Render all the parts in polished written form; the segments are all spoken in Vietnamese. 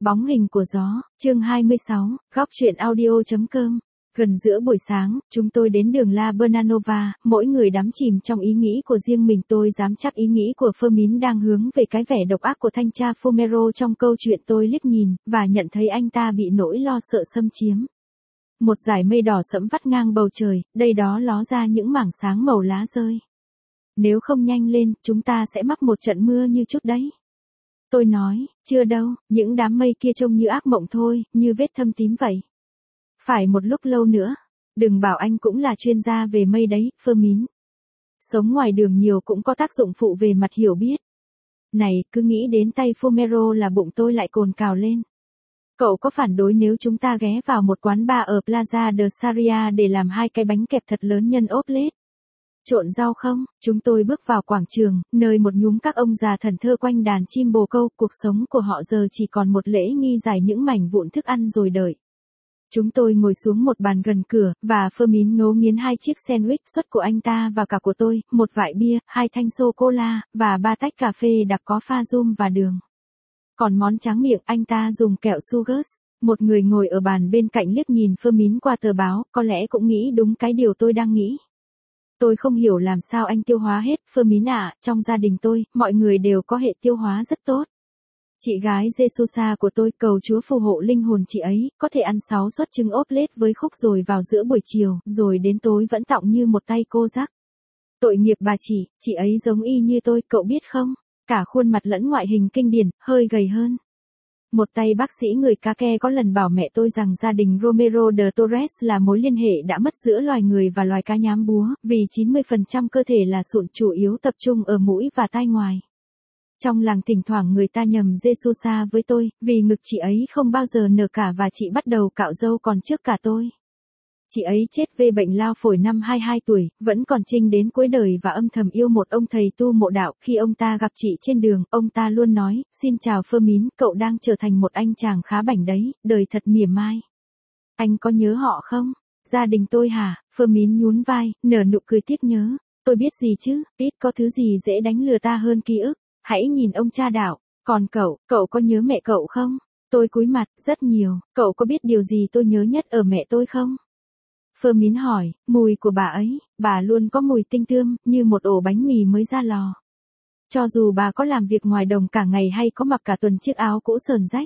Bóng hình của gió, chương 26, góc truyện audio.com. Gần giữa buổi sáng, chúng tôi đến đường La Bernanova, mỗi người đắm chìm trong ý nghĩ của riêng mình. Tôi dám chắc ý nghĩ của Fermin đang hướng về cái vẻ độc ác của thanh tra Fumero trong câu chuyện. Tôi liếc nhìn, và nhận thấy anh ta bị nỗi lo sợ xâm chiếm. Một dải mây đỏ sẫm vắt ngang bầu trời, đây đó ló ra những mảng sáng màu lá rơi. Nếu không nhanh lên, chúng ta sẽ mắc một trận mưa như chút đấy. Tôi nói, chưa đâu, những đám mây kia trông như ác mộng thôi, như vết thâm tím vậy. Phải một lúc lâu nữa. Đừng bảo anh cũng là chuyên gia về mây đấy, Fermin. Sống ngoài đường nhiều cũng có tác dụng phụ về mặt hiểu biết. Này, cứ nghĩ đến tay Fumero là bụng tôi lại cồn cào lên. Cậu có phản đối nếu chúng ta ghé vào một quán bar ở Plaza de Sarria để làm 2 cái bánh kẹp thật lớn nhân omelette? Trộn rau không? Chúng tôi bước vào quảng trường, nơi một nhúm các ông già thần thơ quanh đàn chim bồ câu. Cuộc sống của họ giờ chỉ còn một lễ nghi giải những mảnh vụn thức ăn rồi đợi. Chúng tôi ngồi xuống một bàn gần cửa, và Fermin ngấu nghiến 2 chiếc sandwich suất của anh ta và cả của tôi, 1 vại bia, 2 thanh sô-cô-la, và 3 tách cà phê đặc có pha rum và đường. Còn món tráng miệng, anh ta dùng kẹo Sugars. Một người ngồi ở bàn bên cạnh liếc nhìn Fermin qua tờ báo, có lẽ cũng nghĩ đúng cái điều tôi đang nghĩ. Tôi không hiểu làm sao anh tiêu hóa hết, Fermin ạ, trong gia đình tôi, mọi người đều có hệ tiêu hóa rất tốt. Chị gái Jesusa của tôi cầu Chúa phù hộ linh hồn chị ấy, có thể ăn 6 suất trứng omelette với khúc rồi vào giữa buổi chiều, rồi đến tối vẫn tọng như một tay cô rắc. Tội nghiệp bà chị ấy giống y như tôi, cậu biết không? Cả khuôn mặt lẫn ngoại hình kinh điển, hơi gầy hơn. Một tay bác sĩ người Cake có lần bảo mẹ tôi rằng gia đình Romero de Torres là mối liên hệ đã mất giữa loài người và loài cá nhám búa, vì 90% cơ thể là sụn chủ yếu tập trung ở mũi và tai ngoài. Trong làng thỉnh thoảng người ta nhầm Jesusa với tôi, vì ngực chị ấy không bao giờ nở cả và chị bắt đầu cạo râu còn trước cả tôi. Chị ấy chết về bệnh lao phổi năm 22 tuổi, vẫn còn trinh đến cuối đời và âm thầm yêu một ông thầy tu mộ đạo. Khi ông ta gặp chị trên đường, ông ta luôn nói, xin chào Fermin, cậu đang trở thành một anh chàng khá bảnh đấy, đời thật mỉa mai. Anh có nhớ họ không? Gia đình tôi hả? Fermin nhún vai, nở nụ cười tiếc nhớ. Tôi biết gì chứ, ít có thứ gì dễ đánh lừa ta hơn ký ức. Hãy nhìn ông cha đạo. Còn cậu có nhớ mẹ cậu không? Tôi cúi mặt, rất nhiều. Cậu có biết điều gì tôi nhớ nhất ở mẹ tôi không? Fermin hỏi, mùi của bà ấy, bà luôn có mùi tinh tươm, như một ổ bánh mì mới ra lò. Cho dù bà có làm việc ngoài đồng cả ngày hay có mặc cả tuần chiếc áo cũ sờn rách,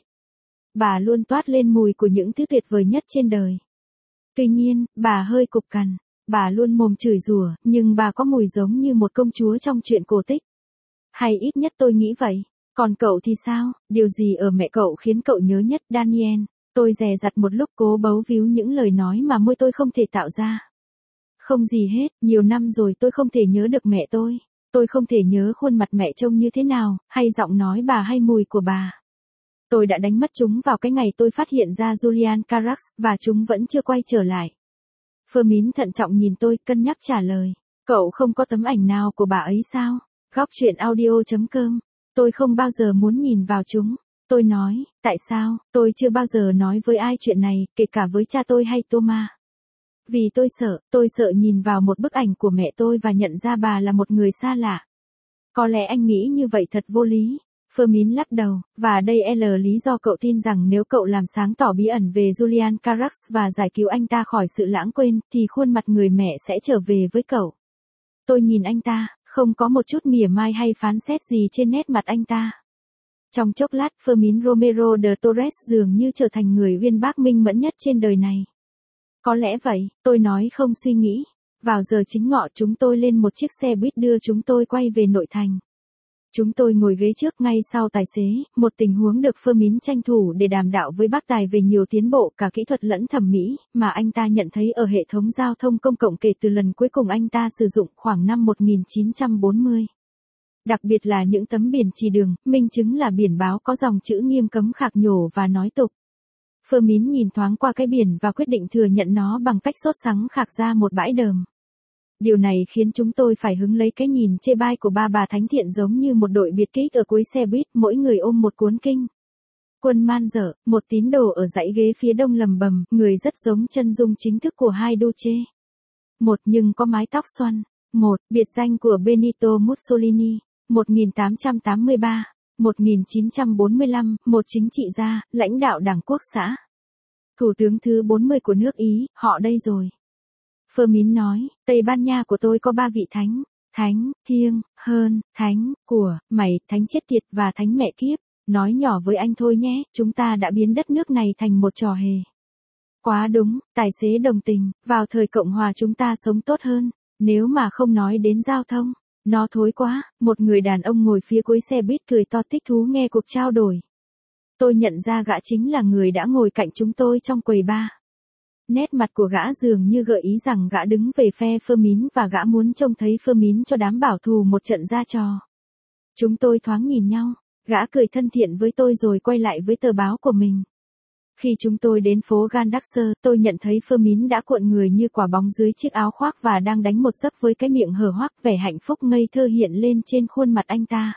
bà luôn toát lên mùi của những thứ tuyệt vời nhất trên đời. Tuy nhiên, bà hơi cục cằn, bà luôn mồm chửi rủa, nhưng bà có mùi giống như một công chúa trong truyện cổ tích. Hay ít nhất tôi nghĩ vậy. Còn cậu thì sao? Điều gì ở mẹ cậu khiến cậu nhớ nhất, Daniel? Tôi dè dặt một lúc cố bấu víu những lời nói mà môi tôi không thể tạo ra. Không gì hết, nhiều năm rồi tôi không thể nhớ được mẹ tôi. Tôi không thể nhớ khuôn mặt mẹ trông như thế nào, hay giọng nói bà hay mùi của bà. Tôi đã đánh mất chúng vào cái ngày tôi phát hiện ra Julian Carax, và chúng vẫn chưa quay trở lại. Fermin thận trọng nhìn tôi, cân nhắc trả lời. Cậu không có tấm ảnh nào của bà ấy sao? Góc truyện audio.com. Tôi không bao giờ muốn nhìn vào chúng. Tôi nói, tại sao? Tôi chưa bao giờ nói với ai chuyện này, kể cả với cha tôi hay Thomas. Vì tôi sợ nhìn vào một bức ảnh của mẹ tôi và nhận ra bà là một người xa lạ. Có lẽ anh nghĩ như vậy thật vô lý. Fermin lắc đầu, và đây là lý do cậu tin rằng nếu cậu làm sáng tỏ bí ẩn về Julian Carax và giải cứu anh ta khỏi sự lãng quên, thì khuôn mặt người mẹ sẽ trở về với cậu. Tôi nhìn anh ta, không có một chút mỉa mai hay phán xét gì trên nét mặt anh ta. Trong chốc lát, Fermin Romero de Torres dường như trở thành người uyên bác minh mẫn nhất trên đời này. Có lẽ vậy, tôi nói không suy nghĩ. Vào giờ chính ngọ chúng tôi lên một chiếc xe buýt đưa chúng tôi quay về nội thành. Chúng tôi ngồi ghế trước ngay sau tài xế, một tình huống được Fermin tranh thủ để đàm đạo với bác tài về nhiều tiến bộ cả kỹ thuật lẫn thẩm mỹ, mà anh ta nhận thấy ở hệ thống giao thông công cộng kể từ lần cuối cùng anh ta sử dụng khoảng năm 1940. Đặc biệt là những tấm biển chỉ đường, minh chứng là biển báo có dòng chữ nghiêm cấm khạc nhổ và nói tục. Fermin nhìn thoáng qua cái biển và quyết định thừa nhận nó bằng cách sốt sắng khạc ra một bãi đờm. Điều này khiến chúng tôi phải hứng lấy cái nhìn chê bai của ba bà thánh thiện giống như một đội biệt kích ở cuối xe buýt, mỗi người ôm một cuốn kinh. Quân man dở, một tín đồ ở dãy ghế phía đông lầm bầm, người rất giống chân dung chính thức của hai Duce. Một nhưng có mái tóc xoăn. Một, biệt danh của Benito Mussolini. 1883. 1945, một chính trị gia, lãnh đạo đảng quốc xã. Thủ tướng thứ 40 của nước Ý, họ đây rồi. Fermin nói, Tây Ban Nha của tôi có 3 vị thánh. Thánh, thiêng, hơn, thánh, của, mày, thánh chết tiệt và thánh mẹ kiếp. Nói nhỏ với anh thôi nhé, chúng ta đã biến đất nước này thành một trò hề. Quá đúng, tài xế đồng tình, vào thời Cộng hòa chúng ta sống tốt hơn. Nếu mà không nói đến giao thông, nó thối quá. Một người đàn ông ngồi phía cuối xe buýt cười to thích thú nghe cuộc trao đổi. Tôi nhận ra gã chính là người đã ngồi cạnh chúng tôi trong quầy bar. Nét mặt của gã dường như gợi ý rằng gã đứng về phe Fermin và gã muốn trông thấy Fermin cho đám bảo thù một trận ra trò. Chúng tôi thoáng nhìn nhau, gã cười thân thiện với tôi rồi quay lại với tờ báo của mình. Khi chúng tôi đến phố Gandaxer, tôi nhận thấy Fermin đã cuộn người như quả bóng dưới chiếc áo khoác và đang đánh một giấc với cái miệng hở hoác, vẻ hạnh phúc ngây thơ hiện lên trên khuôn mặt anh ta.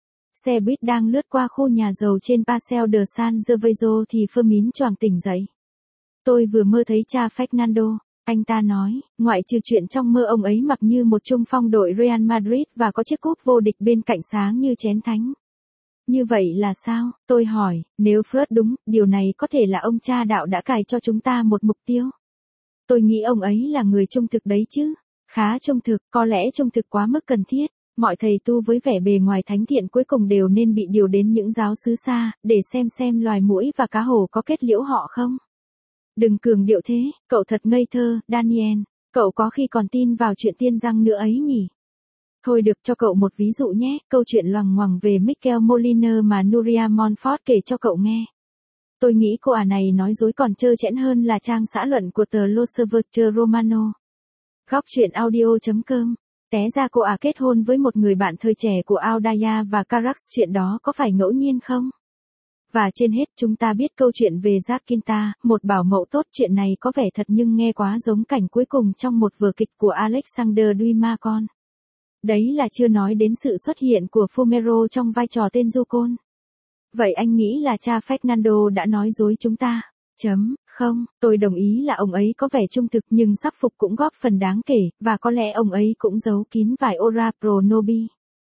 Xe buýt đang lướt qua khu nhà giàu trên Paseo de San Gervasio thì Fermin choàng tỉnh dậy. Tôi vừa mơ thấy cha Fernando, anh ta nói, ngoại trừ chuyện trong mơ ông ấy mặc như một trung phong đội Real Madrid và có chiếc cúp vô địch bên cạnh sáng như chén thánh. Như vậy là sao? Tôi hỏi, nếu Freud đúng, điều này có thể là ông cha đạo đã cài cho chúng ta một mục tiêu. Tôi nghĩ ông ấy là người trung thực đấy chứ. Khá trung thực, có lẽ trung thực quá mức cần thiết. Mọi thầy tu với vẻ bề ngoài thánh thiện cuối cùng đều nên bị điều đến những giáo xứ xa, để xem loài muỗi và cá hổ có kết liễu họ không. Đừng cường điệu thế, cậu thật ngây thơ, Daniel, cậu có khi còn tin vào chuyện tiên răng nữa ấy nhỉ? Thôi được, cho cậu một ví dụ nhé, câu chuyện loằng ngoằng về Michael Moliner mà Nuria Montfort kể cho cậu nghe. Tôi nghĩ cô này nói dối còn trơ trẽn hơn là trang xã luận của tờ L'Osservatore Romano. Góc truyện audio.com. Té ra cô kết hôn với một người bạn thời trẻ của Aldaya và Carax, chuyện đó có phải ngẫu nhiên không? Và trên hết chúng ta biết câu chuyện về Jacinta, một bảo mẫu tốt. Chuyện này có vẻ thật nhưng nghe quá giống cảnh cuối cùng trong một vở kịch của Alexander Dumas con. Đấy là chưa nói đến sự xuất hiện của Fumero trong vai trò tên Yukon. Vậy anh nghĩ là cha Fernando đã nói dối chúng ta? Không, tôi đồng ý là ông ấy có vẻ trung thực nhưng sắc phục cũng góp phần đáng kể, và có lẽ ông ấy cũng giấu kín vài ora pro nobis.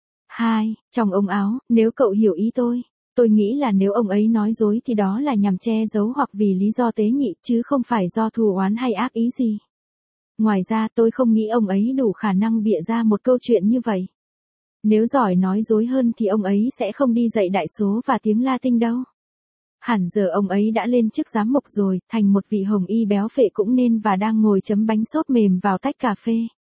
2. Trong ống áo, nếu cậu hiểu ý tôi nghĩ là nếu ông ấy nói dối thì đó là nhằm che giấu hoặc vì lý do tế nhị chứ không phải do thù oán hay ác ý gì. Ngoài ra tôi không nghĩ ông ấy đủ khả năng bịa ra một câu chuyện như vậy. Nếu giỏi nói dối hơn thì ông ấy sẽ không đi dạy đại số và tiếng Latin đâu. Hẳn giờ ông ấy đã lên chức giám mục rồi, thành một vị hồng y béo phệ cũng nên và đang ngồi chấm bánh xốp mềm vào tách cà phê.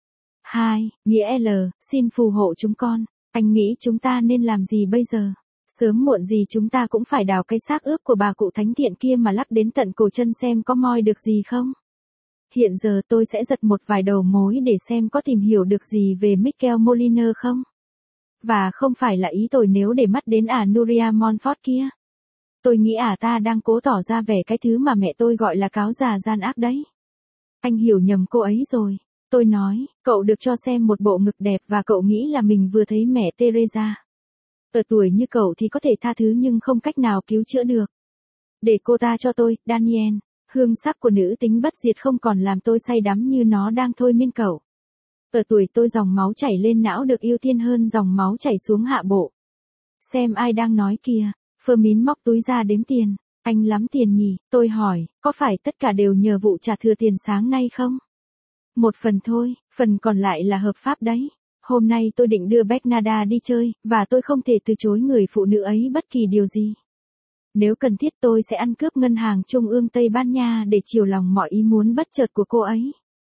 2. Nghĩa L, xin phù hộ chúng con. Anh nghĩ chúng ta nên làm gì bây giờ? Sớm muộn gì chúng ta cũng phải đào cái xác ướp của bà cụ thánh thiện kia mà lắp đến tận cổ chân xem có moi được gì không. Hiện giờ tôi sẽ giật một vài đầu mối để xem có tìm hiểu được gì về Michael Moliner không. Và không phải là ý tôi nếu để mắt đến Nuria Montfort kia. Tôi nghĩ ta đang cố tỏ ra vẻ cái thứ mà mẹ tôi gọi là cáo già gian ác đấy. Anh hiểu nhầm cô ấy rồi. Tôi nói, cậu được cho xem một bộ ngực đẹp và cậu nghĩ là mình vừa thấy mẹ Teresa. Ở tuổi như cậu thì có thể tha thứ nhưng không cách nào cứu chữa được. Để cô ta cho tôi, Daniel, hương sắc của nữ tính bất diệt không còn làm tôi say đắm như nó đang thôi miên cậu. Ở tuổi tôi dòng máu chảy lên não được ưu tiên hơn dòng máu chảy xuống hạ bộ. Xem ai đang nói kìa, Fermin móc túi ra đếm tiền. Anh lắm tiền nhỉ, tôi hỏi, có phải tất cả đều nhờ vụ trả thừa tiền sáng nay không? Một phần thôi, phần còn lại là hợp pháp đấy. Hôm nay tôi định đưa Bernarda đi chơi, và tôi không thể từ chối người phụ nữ ấy bất kỳ điều gì. Nếu cần thiết tôi sẽ ăn cướp ngân hàng Trung ương Tây Ban Nha để chiều lòng mọi ý muốn bất chợt của cô ấy.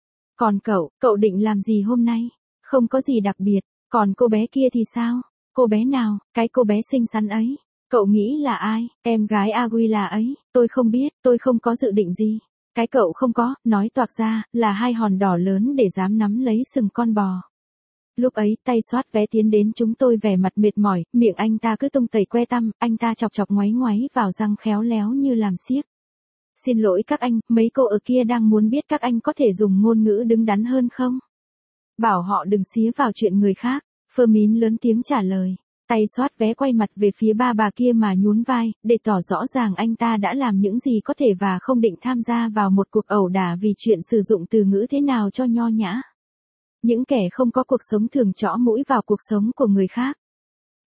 Còn cậu định làm gì hôm nay? Không có gì đặc biệt, còn cô bé kia thì sao? Cô bé nào, cái cô bé xinh xắn ấy? Cậu nghĩ là ai? Em gái Aguila ấy, tôi không biết, tôi không có dự định gì. Cái cậu không có, nói toạc ra, là hai hòn đỏ lớn để dám nắm lấy sừng con bò. Lúc ấy, tay soát vé tiến đến chúng tôi vẻ mặt mệt mỏi, miệng anh ta cứ tung tẩy que tăm, anh ta chọc chọc ngoáy ngoáy vào răng khéo léo như làm xiếc. Xin lỗi các anh, mấy cô ở kia đang muốn biết các anh có thể dùng ngôn ngữ đứng đắn hơn không? Bảo họ đừng xía vào chuyện người khác, Fermin lớn tiếng trả lời. Tay soát vé quay mặt về phía ba bà kia mà nhún vai, để tỏ rõ ràng anh ta đã làm những gì có thể và không định tham gia vào một cuộc ẩu đả vì chuyện sử dụng từ ngữ thế nào cho nho nhã. Những kẻ không có cuộc sống thường chõ mũi vào cuộc sống của người khác.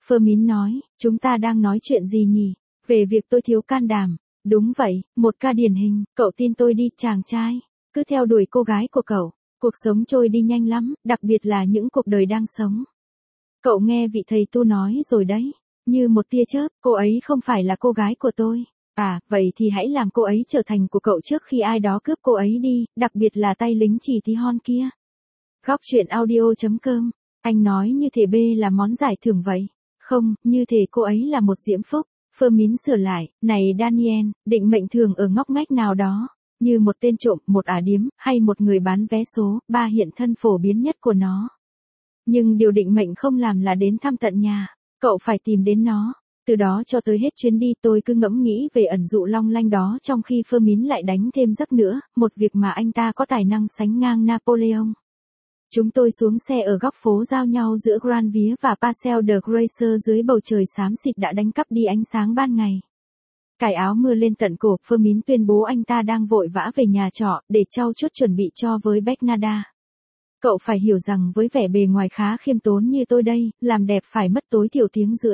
Fermin nói, chúng ta đang nói chuyện gì nhỉ? Về việc tôi thiếu can đảm. Đúng vậy, một ca điển hình, cậu tin tôi đi, chàng trai. Cứ theo đuổi cô gái của cậu. Cuộc sống trôi đi nhanh lắm, đặc biệt là những cuộc đời đang sống. Cậu nghe vị thầy tu nói rồi đấy. Như một tia chớp, cô ấy không phải là cô gái của tôi. À, vậy thì hãy làm cô ấy trở thành của cậu trước khi ai đó cướp cô ấy đi, đặc biệt là tay lính chỉ tí hon kia. Góc truyện audio.com. Anh nói như thể B là món giải thưởng vậy. Không, như thể cô ấy là một diễm phúc. Fermin sửa lại, này Daniel, định mệnh thường ở ngóc ngách nào đó. Như một tên trộm, một ả điếm, hay một người bán vé số, ba hiện thân phổ biến nhất của nó. Nhưng điều định mệnh không làm là đến thăm tận nhà. Cậu phải tìm đến nó. Từ đó cho tới hết chuyến đi tôi cứ ngẫm nghĩ về ẩn dụ long lanh đó trong khi Fermin lại đánh thêm giấc nữa, một việc mà anh ta có tài năng sánh ngang Napoleon. Chúng tôi xuống xe ở góc phố giao nhau giữa Granville và Paseo de Grace dưới bầu trời xám xịt đã đánh cắp đi ánh sáng ban ngày. Cài áo mưa lên tận cổ, Fermin tuyên bố anh ta đang vội vã về nhà trọ để trau chuốt chuẩn bị cho với Bernarda. Cậu phải hiểu rằng với vẻ bề ngoài khá khiêm tốn như tôi đây, làm đẹp phải mất tối thiểu tiếng rưỡi.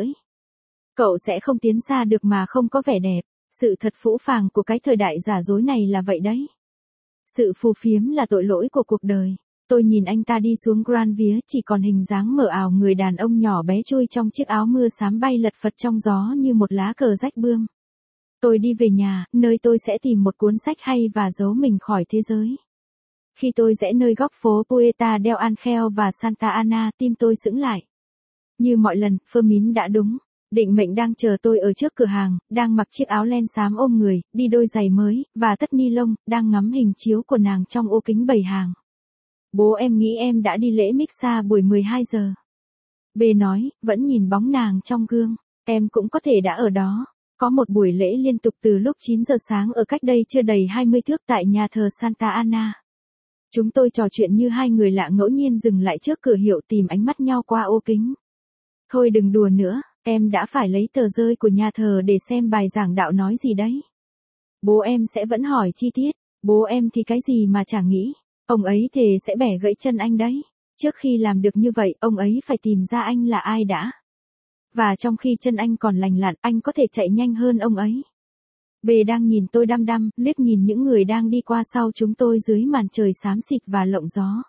Cậu sẽ không tiến xa được mà không có vẻ đẹp. Sự thật phũ phàng của cái thời đại giả dối này là vậy đấy. Sự phù phiếm là tội lỗi của cuộc đời. Tôi nhìn anh ta đi xuống Granville chỉ còn hình dáng mờ ảo người đàn ông nhỏ bé chui trong chiếc áo mưa xám bay lật phật trong gió như một lá cờ rách bươm. Tôi đi về nhà, nơi tôi sẽ tìm một cuốn sách hay và giấu mình khỏi thế giới. Khi tôi rẽ nơi góc phố Puerta del Angel và Santa Ana, tim tôi sững lại. Như mọi lần, Fermin đã đúng. Định mệnh đang chờ tôi ở trước cửa hàng, đang mặc chiếc áo len xám ôm người, đi đôi giày mới, và tất ni lông, đang ngắm hình chiếu của nàng trong ô kính bày hàng. Bố em nghĩ em đã đi lễ Mixa buổi 12 giờ. B nói, vẫn nhìn bóng nàng trong gương. Em cũng có thể đã ở đó. Có một buổi lễ liên tục từ lúc 9 giờ sáng ở cách đây chưa đầy 20 thước tại nhà thờ Santa Ana. Chúng tôi trò chuyện như hai người lạ ngẫu nhiên dừng lại trước cửa hiệu tìm ánh mắt nhau qua ô kính. Thôi đừng đùa nữa, em đã phải lấy tờ rơi của nhà thờ để xem bài giảng đạo nói gì đấy. Bố em sẽ vẫn hỏi chi tiết, bố em thì cái gì mà chả nghĩ, ông ấy thề sẽ bẻ gãy chân anh đấy. Trước khi làm được như vậy, ông ấy phải tìm ra anh là ai đã. Và trong khi chân anh còn lành lặn, anh có thể chạy nhanh hơn ông ấy. B đang nhìn tôi đăm đăm, liếc nhìn những người đang đi qua sau chúng tôi dưới màn trời xám xịt và lộng gió.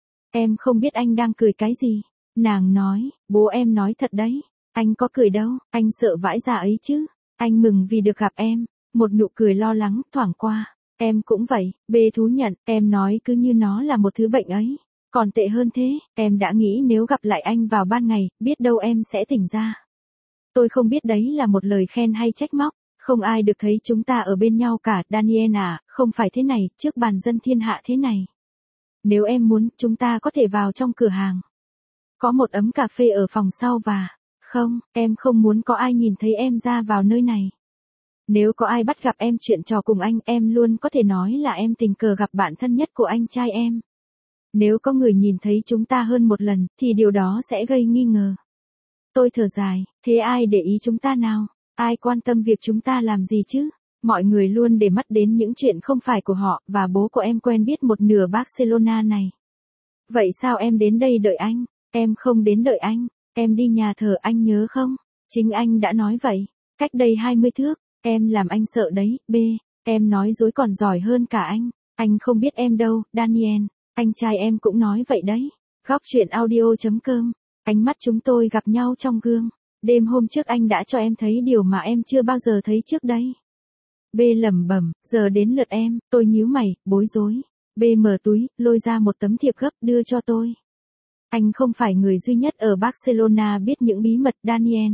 Em không biết anh đang cười cái gì. Nàng nói, bố em nói thật đấy. Anh có cười đâu, anh sợ vãi ra ấy chứ. Anh mừng vì được gặp em. Một nụ cười lo lắng thoảng qua. Em cũng vậy, B thú nhận, em nói cứ như nó là một thứ bệnh ấy. Còn tệ hơn thế, em đã nghĩ nếu gặp lại anh vào ban ngày, biết đâu em sẽ tỉnh ra. Tôi không biết đấy là một lời khen hay trách móc. Không ai được thấy chúng ta ở bên nhau cả, Daniel à, không phải thế này, trước bàn dân thiên hạ thế này. Nếu em muốn, chúng ta có thể vào trong cửa hàng. Có một ấm cà phê ở phòng sau và... Không, em không muốn có ai nhìn thấy em ra vào nơi này. Nếu có ai bắt gặp em chuyện trò cùng anh, em luôn có thể nói là em tình cờ gặp bạn thân nhất của anh trai em. Nếu có người nhìn thấy chúng ta hơn một lần, thì điều đó sẽ gây nghi ngờ. Tôi thở dài, thế ai để ý chúng ta nào? Ai quan tâm việc chúng ta làm gì chứ? Mọi người luôn để mắt đến những chuyện không phải của họ, và bố của em quen biết một nửa Barcelona này. Vậy sao em đến đây đợi anh? Em không đến đợi anh, em đi nhà thờ anh nhớ không? Chính anh đã nói vậy, cách đây 20 thước, em làm anh sợ đấy, B, em nói dối còn giỏi hơn cả anh không biết em đâu, Daniel, anh trai em cũng nói vậy đấy. Góc truyện audio.com, ánh mắt chúng tôi gặp nhau trong gương. Đêm hôm trước anh đã cho em thấy điều mà em chưa bao giờ thấy trước đây. B lẩm bẩm, giờ đến lượt em, tôi nhíu mày, bối rối. B mở túi, lôi ra một tấm thiệp gấp đưa cho tôi. Anh không phải người duy nhất ở Barcelona biết những bí mật Daniel.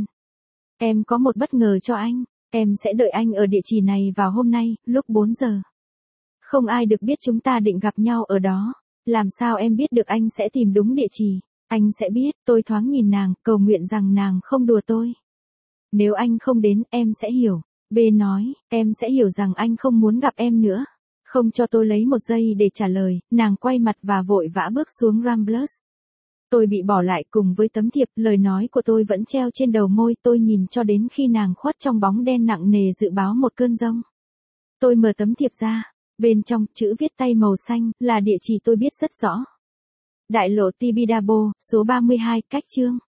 Em có một bất ngờ cho anh, em sẽ đợi anh ở địa chỉ này vào hôm nay, lúc 4 giờ. Không ai được biết chúng ta định gặp nhau ở đó. Làm sao em biết được anh sẽ tìm đúng địa chỉ? Anh sẽ biết, tôi thoáng nhìn nàng, cầu nguyện rằng nàng không đùa tôi. Nếu anh không đến, em sẽ hiểu. B nói, em sẽ hiểu rằng anh không muốn gặp em nữa. Không cho tôi lấy một giây để trả lời, nàng quay mặt và vội vã bước xuống Ramblers. Tôi bị bỏ lại cùng với tấm thiệp, lời nói của tôi vẫn treo trên đầu môi, tôi nhìn cho đến khi nàng khuất trong bóng đen nặng nề dự báo một cơn giông. Tôi mở tấm thiệp ra, bên trong, chữ viết tay màu xanh, là địa chỉ tôi biết rất rõ. Đại lộ Tibidabo, số 32, cách chương.